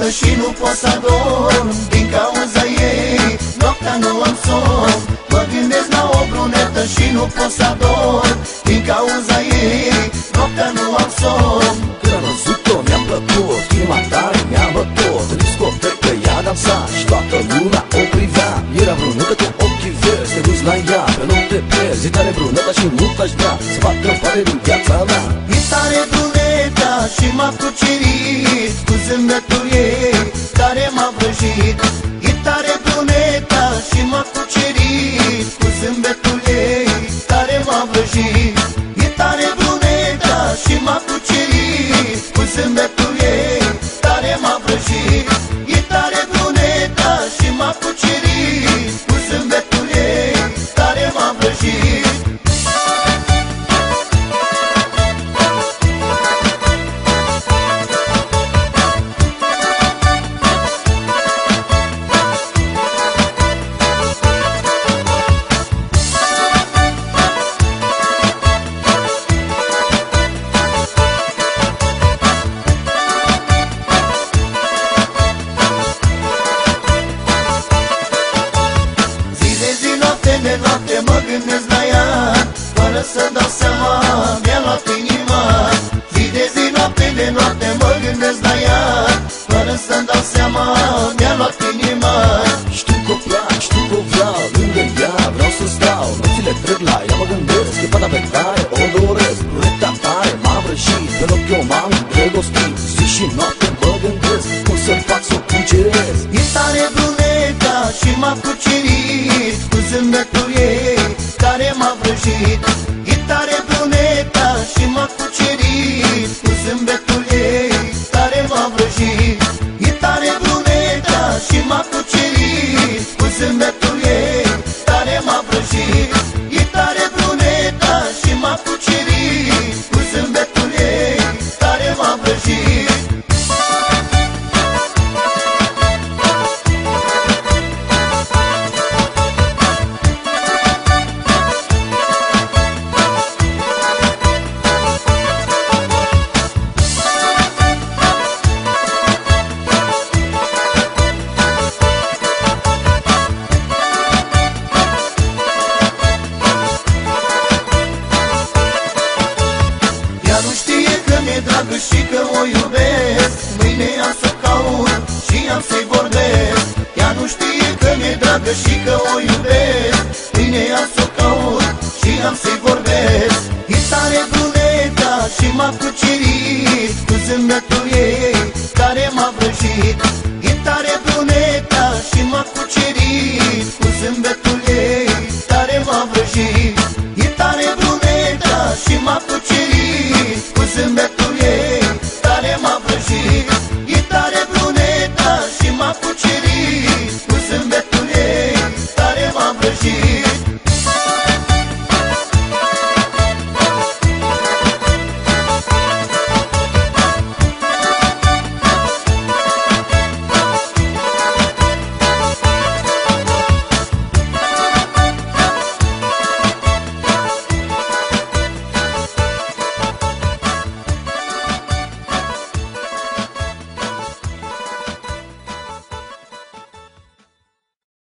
și nu pot să dorm din cauza ei. Noaptea nu am somn, mă gândesc la o brunetă și nu pot să dorm din cauza ei. Noaptea nu am somn. Când am văzut-o mi-a plăcut, inima tare mi-a bătut. În discotecă ea dansa și toată lumea o privea. Era brunetă cu ochii verzi, te duci la ea, pe loc te pierzi. E tare bruneta și mult aș vrea să facă parte din viața mea. E tare bruneta și m-a cucerit cu zâmbetul ei care m-a vrăjit. E tare bruneta și m-a cucerit cu zâmbetul ei care m-a vrăjit. E tare bruneta și m-a cucerit cu zâmbetul ei care m-a vrăjit. E tare bruneta și m-a cucerit cu zâmbetul ei care m-a vrăjit. De noapte mă gândesc la ea, fără să dau seama, mi-a luat inima. Zi de zi, noapte de noapte mă gândesc la ea, fără să-mi dau seama, mi-a luat inima. Știu că o plac, știu că o vreau, lângă ea vreau să stau. Nopțile trec la ea, mă gândesc, e fata pe care o doresc. Bruneta tare m-a vrăjit, pe loc eu m-am îndrăgostit. Zi și noapte mă gândesc, cum să fac să o cuceresc. E tare bruneta și m-a cucerit cu zâmbetul ei care m-a vrăjit. E tare bruneta și m-a cucerit cu zâmbetul ei care m-a vrăjit. E tare bruneta și m-a cucerit cu zâmbetul ei care m-a vrăjit. E tare bruneta și m-a cucerit cu zâmbetul ei care m-a vrăjit. Dragă și că o iubesc, mâine am să caut și am să-i vorbesc. Ea nu știe că mi-e dragă și că o iubesc, mâine am să caut și am să-i vorbesc. E tare bruneta și m-a cucerit cu zâmbetul ei care m-a vrăjit. E tare bruneta și m-a cucerit